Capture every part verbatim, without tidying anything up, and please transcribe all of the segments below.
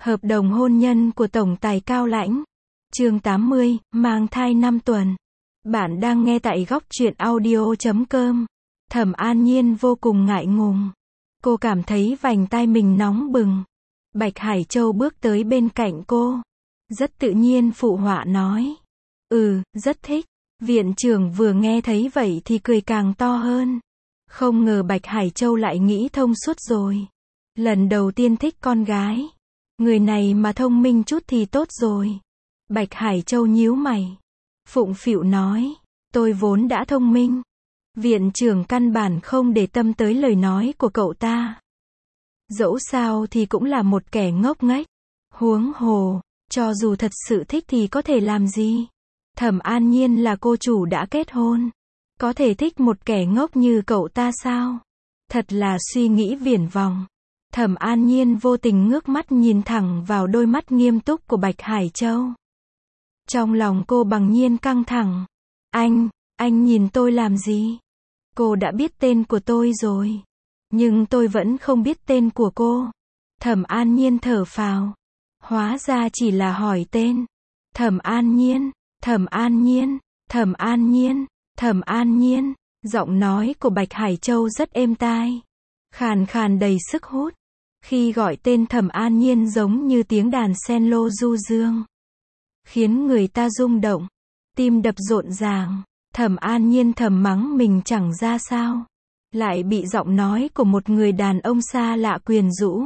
Hợp đồng hôn nhân của tổng tài Cao Lãnh. Chương tám mươi, mang thai năm tuần. Bạn đang nghe tại góc truyện audio chấm com. Thẩm An Nhiên vô cùng ngại ngùng. Cô cảm thấy vành tai mình nóng bừng. Bạch Hải Châu bước tới bên cạnh cô. Rất tự nhiên phụ họa nói. Ừ, rất thích. Viện trưởng vừa nghe thấy vậy thì cười càng to hơn. Không ngờ Bạch Hải Châu lại nghĩ thông suốt rồi. Lần đầu tiên thích con gái. Người này mà thông minh chút thì tốt rồi. Bạch Hải Châu nhíu mày. Phụng phịu nói. Tôi vốn đã thông minh. Viện trưởng căn bản không để tâm tới lời nói của cậu ta. Dẫu sao thì cũng là một kẻ ngốc nghếch. Huống hồ, cho dù thật sự thích thì có thể làm gì? Thẩm An Nhiên là cô chủ đã kết hôn. Có thể thích một kẻ ngốc như cậu ta sao? Thật là suy nghĩ viển vông. Thẩm An Nhiên vô tình ngước mắt nhìn thẳng vào đôi mắt nghiêm túc của Bạch Hải Châu. Trong lòng cô bằng nhiên căng thẳng. Anh, anh nhìn tôi làm gì? Cô đã biết tên của tôi rồi. Nhưng tôi vẫn không biết tên của cô. Thẩm An Nhiên thở phào. Hóa ra chỉ là hỏi tên. Thẩm An Nhiên, Thẩm An Nhiên, Thẩm An Nhiên, Thẩm An Nhiên. Giọng nói của Bạch Hải Châu rất êm tai. Khàn khàn đầy sức hút. Khi gọi tên Thẩm An Nhiên giống như tiếng đàn sen lô du dương. Khiến người ta rung động. Tim đập rộn ràng. Thẩm An Nhiên thầm mắng mình chẳng ra sao. Lại bị giọng nói của một người đàn ông xa lạ quyến rũ.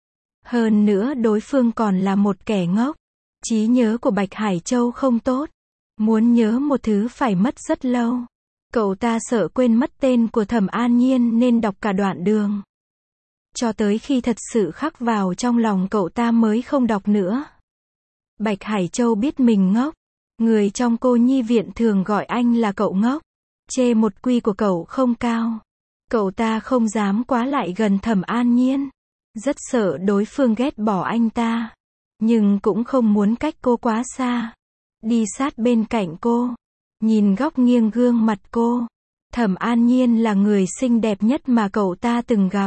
Hơn nữa đối phương còn là một kẻ ngốc. Trí nhớ của Bạch Hải Châu không tốt. Muốn nhớ một thứ phải mất rất lâu. Cậu ta sợ quên mất tên của Thẩm An Nhiên nên đọc cả đoạn đường. Cho tới khi thật sự khắc vào trong lòng cậu ta mới không đọc nữa. Bạch Hải Châu biết mình ngốc. Người trong cô nhi viện thường gọi anh là cậu ngốc. Chê một quy của cậu không cao. Cậu ta không dám quá lại gần Thẩm An Nhiên. Rất sợ đối phương ghét bỏ anh ta. Nhưng cũng không muốn cách cô quá xa. Đi sát bên cạnh cô. Nhìn góc nghiêng gương mặt cô. Thẩm An Nhiên là người xinh đẹp nhất mà cậu ta từng gặp.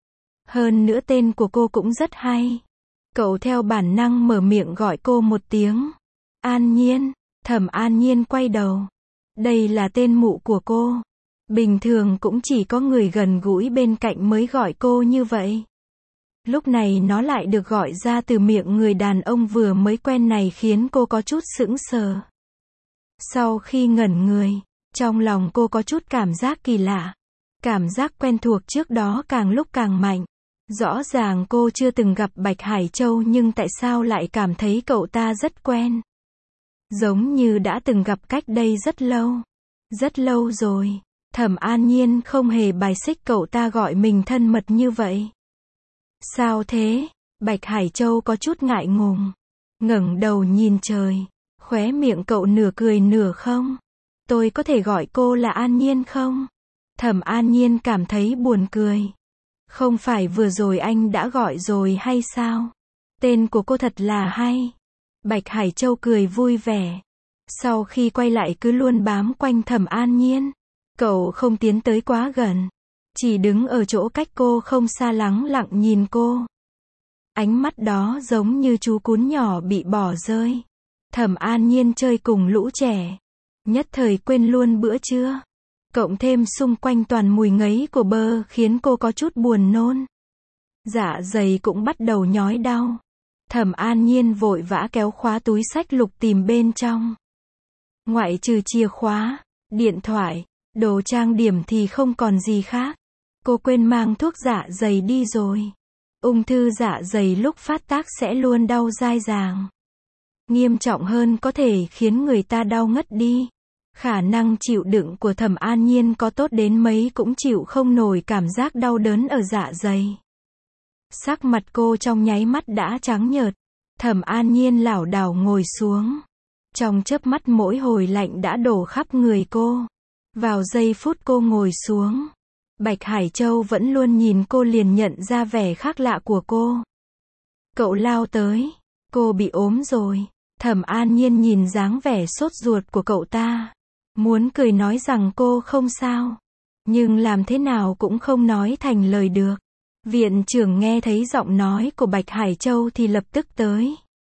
Hơn nữa tên của cô cũng rất hay. Cậu theo bản năng mở miệng gọi cô một tiếng. An Nhiên. Thẩm An Nhiên quay đầu. Đây là tên mụ của cô. Bình thường cũng chỉ có người gần gũi bên cạnh mới gọi cô như vậy. Lúc này nó lại được gọi ra từ miệng người đàn ông vừa mới quen này khiến cô có chút sững sờ. Sau khi ngẩn người, trong lòng cô có chút cảm giác kỳ lạ. Cảm giác quen thuộc trước đó càng lúc càng mạnh. Rõ ràng cô chưa từng gặp Bạch Hải Châu nhưng tại sao lại cảm thấy cậu ta rất quen. Giống như đã từng gặp cách đây rất lâu. Rất lâu rồi. Thẩm An Nhiên không hề bài xích cậu ta gọi mình thân mật như vậy. Sao thế? Bạch Hải Châu có chút ngại ngùng. Ngẩng đầu nhìn trời. Khóe miệng cậu nửa cười nửa không. Tôi có thể gọi cô là An Nhiên không? Thẩm An Nhiên cảm thấy buồn cười. Không phải vừa rồi anh đã gọi rồi hay sao? Tên của cô thật là hay. Bạch Hải Châu cười vui vẻ. Sau khi quay lại cứ luôn bám quanh Thẩm An Nhiên. Cậu không tiến tới quá gần. Chỉ đứng ở chỗ cách cô không xa lắng lặng nhìn cô. Ánh mắt đó giống như chú cún nhỏ bị bỏ rơi. Thẩm An Nhiên chơi cùng lũ trẻ. Nhất thời quên luôn bữa trưa. Cộng thêm xung quanh toàn mùi ngấy của bơ khiến cô có chút buồn nôn. Dạ dày cũng bắt đầu nhói đau. Thẩm An Nhiên vội vã kéo khóa túi xách lục tìm bên trong. Ngoại trừ chìa khóa, điện thoại, đồ trang điểm thì không còn gì khác. Cô quên mang thuốc dạ dày đi rồi. Ung thư dạ dày lúc phát tác sẽ luôn đau dai dàng. Nghiêm trọng hơn có thể khiến người ta đau ngất đi. Khả năng chịu đựng của Thẩm An Nhiên có tốt đến mấy cũng chịu không nổi cảm giác đau đớn ở dạ dày. Sắc mặt cô trong nháy mắt đã trắng nhợt. Thẩm An Nhiên lảo đảo ngồi xuống. Trong chớp mắt mỗi hồi lạnh đã đổ khắp người cô. Vào giây phút cô ngồi xuống. Bạch Hải Châu vẫn luôn nhìn cô liền nhận ra vẻ khác lạ của cô. Cậu lao tới. Cô bị ốm rồi. Thẩm An Nhiên nhìn dáng vẻ sốt ruột của cậu ta. Muốn cười nói rằng cô không sao. Nhưng làm thế nào cũng không nói thành lời được. Viện trưởng nghe thấy giọng nói của Bạch Hải Châu thì lập tức tới.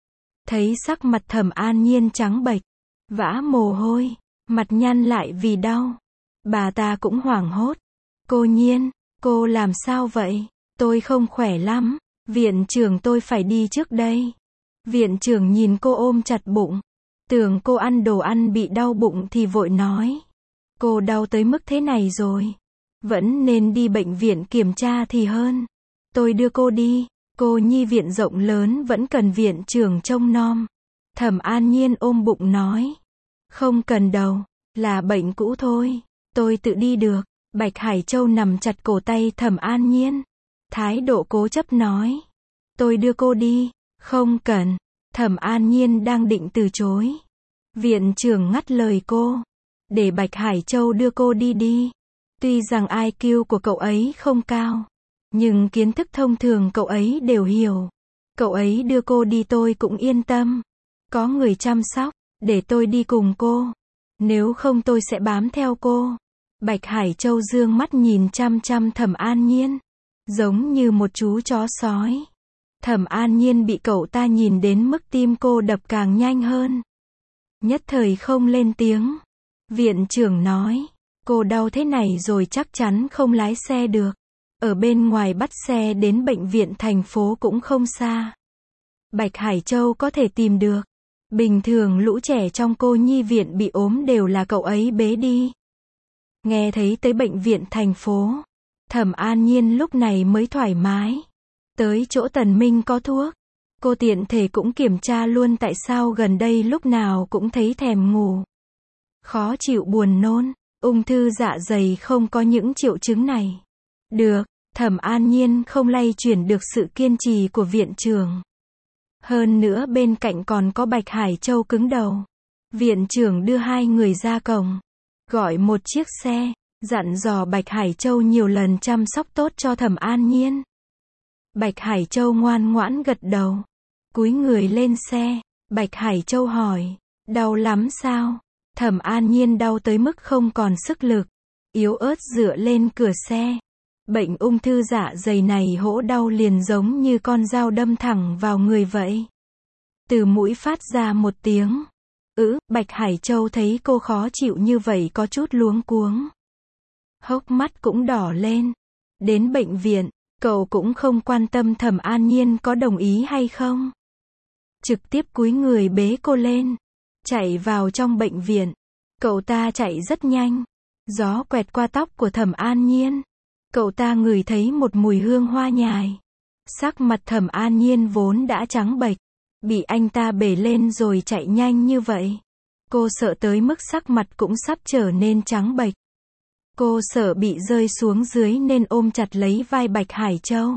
Thấy sắc mặt Thẩm An Nhiên trắng bệch, vã mồ hôi, mặt nhăn lại vì đau. Bà ta cũng hoảng hốt. Cô Nhiên, cô làm sao vậy? Tôi không khỏe lắm, viện trưởng tôi phải đi trước đây. Viện trưởng nhìn cô ôm chặt bụng. Tưởng cô ăn đồ ăn bị đau bụng thì vội nói. Cô đau tới mức thế này rồi. Vẫn nên đi bệnh viện kiểm tra thì hơn. Tôi đưa cô đi. Cô nhi viện rộng lớn vẫn cần viện trưởng trông nom. Thẩm An Nhiên ôm bụng nói. Không cần đâu, là bệnh cũ thôi. Tôi tự đi được. Bạch Hải Châu nằm chặt cổ tay Thẩm An Nhiên. Thái độ cố chấp nói. Tôi đưa cô đi. Không cần. Thẩm An Nhiên đang định từ chối. Viện trưởng ngắt lời cô. Để Bạch Hải Châu đưa cô đi đi. Tuy rằng i kiu của cậu ấy không cao, nhưng kiến thức thông thường cậu ấy đều hiểu. Cậu ấy đưa cô đi tôi cũng yên tâm. Có người chăm sóc, để tôi đi cùng cô. Nếu không tôi sẽ bám theo cô. Bạch Hải Châu dương mắt nhìn chăm chăm Thẩm An Nhiên, giống như một chú chó sói. Thẩm An Nhiên bị cậu ta nhìn đến mức tim cô đập càng nhanh hơn. Nhất thời không lên tiếng. Viện trưởng nói, cô đau thế này rồi chắc chắn không lái xe được. Ở bên ngoài bắt xe đến bệnh viện thành phố cũng không xa. Bạch Hải Châu có thể tìm được. Bình thường lũ trẻ trong cô nhi viện bị ốm đều là cậu ấy bế đi. Nghe thấy tới bệnh viện thành phố, Thẩm An Nhiên lúc này mới thoải mái. Tới chỗ Tần Minh có thuốc. Cô tiện thể cũng kiểm tra luôn tại sao gần đây lúc nào cũng thấy thèm ngủ, khó chịu buồn nôn. Ung thư dạ dày không có những triệu chứng này. Được, Thẩm An Nhiên không lay chuyển được sự kiên trì của viện trưởng. Hơn nữa bên cạnh còn có Bạch Hải Châu cứng đầu. Viện trưởng đưa hai người ra cổng, gọi một chiếc xe, dặn dò Bạch Hải Châu nhiều lần chăm sóc tốt cho Thẩm An Nhiên. Bạch Hải Châu ngoan ngoãn gật đầu, cúi người lên xe. Bạch Hải Châu hỏi, đau lắm sao? Thẩm An Nhiên đau tới mức không còn sức lực, yếu ớt dựa lên cửa xe. Bệnh ung thư dạ dày này hỗ đau liền giống như con dao đâm thẳng vào người vậy. Từ mũi phát ra một tiếng ứ. Bạch Hải Châu thấy cô khó chịu như vậy có chút luống cuống, hốc mắt cũng đỏ lên. Đến bệnh viện, cậu cũng không quan tâm Thẩm An Nhiên có đồng ý hay không, trực tiếp cúi người bế cô lên, chạy vào trong bệnh viện. Cậu ta chạy rất nhanh, gió quẹt qua tóc của Thẩm An Nhiên. Cậu ta ngửi thấy một mùi hương hoa nhài. Sắc mặt Thẩm An Nhiên vốn đã trắng bệch, bị anh ta bế lên rồi chạy nhanh như vậy. Cô sợ tới mức sắc mặt cũng sắp trở nên trắng bệch. Cô sợ bị rơi xuống dưới nên ôm chặt lấy vai Bạch Hải Châu.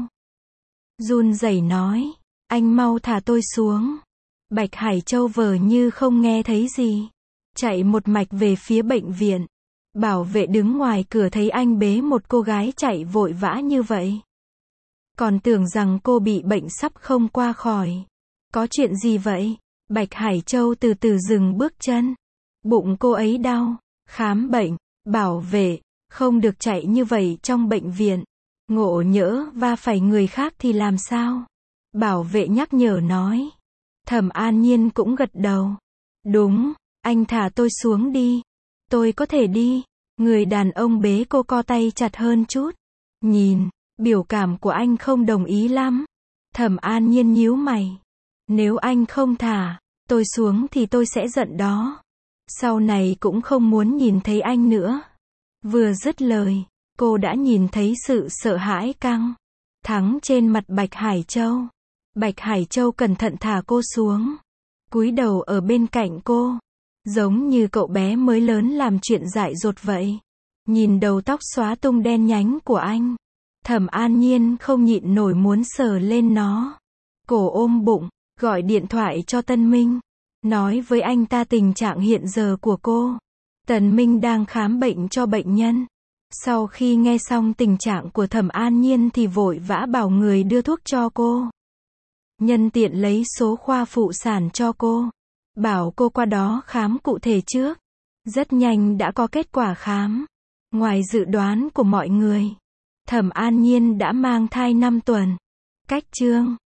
Run rẩy nói, anh mau thả tôi xuống. Bạch Hải Châu vờ như không nghe thấy gì, chạy một mạch về phía bệnh viện. Bảo vệ đứng ngoài cửa thấy anh bế một cô gái chạy vội vã như vậy, còn tưởng rằng cô bị bệnh sắp không qua khỏi. Có chuyện gì vậy? Bạch Hải Châu từ từ dừng bước chân. Bụng cô ấy đau. Khám bệnh. Bảo vệ, không được chạy như vậy trong bệnh viện. Ngộ nhỡ va phải người khác thì làm sao? Bảo vệ nhắc nhở nói. Thẩm An Nhiên cũng gật đầu. Đúng, anh thả tôi xuống đi. Tôi có thể đi. Người đàn ông bế cô co tay chặt hơn chút. Nhìn, biểu cảm của anh không đồng ý lắm. Thẩm An Nhiên nhíu mày. Nếu anh không thả tôi xuống thì tôi sẽ giận đó. Sau này cũng không muốn nhìn thấy anh nữa. Vừa dứt lời, cô đã nhìn thấy sự sợ hãi căng thẳng trên mặt Bạch Hải Châu. Bạch Hải Châu cẩn thận thả cô xuống, cúi đầu ở bên cạnh cô, giống như cậu bé mới lớn làm chuyện dại dột vậy. Nhìn đầu tóc xóa tung đen nhánh của anh, Thẩm An Nhiên không nhịn nổi muốn sờ lên nó. Cổ ôm bụng, gọi điện thoại cho Tân Minh, nói với anh ta tình trạng hiện giờ của cô. Tần Minh đang khám bệnh cho bệnh nhân. Sau khi nghe xong tình trạng của Thẩm An Nhiên thì vội vã bảo người đưa thuốc cho cô. Nhân tiện lấy số khoa phụ sản cho cô, bảo cô qua đó khám cụ thể trước. Rất nhanh đã có kết quả khám, ngoài dự đoán của mọi người. Thẩm An Nhiên đã mang thai năm tuần. Cách chương